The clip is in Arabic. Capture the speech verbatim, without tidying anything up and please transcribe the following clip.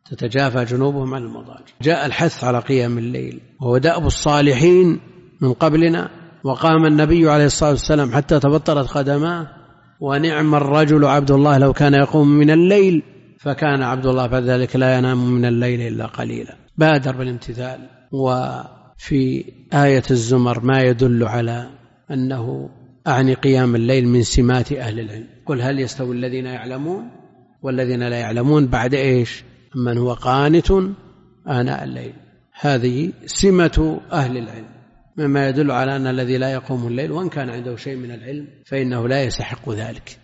تتجافى جنوبهم عن المضاجع. جاء الحث على قيام الليل وهو دأب الصالحين من قبلنا، وقام النبي عليه الصلاة والسلام حتى تبطرت قدماه، ونعم الرجل عبد الله لو كان يقوم من الليل، فكان عبد الله فذلك لا ينام من الليل إلا قليلا. بادر بالامتثال. وفي آية الزمر ما يدل على أنه أعني قيام الليل من سمات أهل العلم. قل هل يستوي الذين يعلمون والذين لا يعلمون بعد إيش؟ من هو قانت آناء الليل. هذه سمة أهل العلم، مما يدل على أن الذي لا يقوم الليل وإن كان عنده شيء من العلم فإنه لا يستحق ذلك.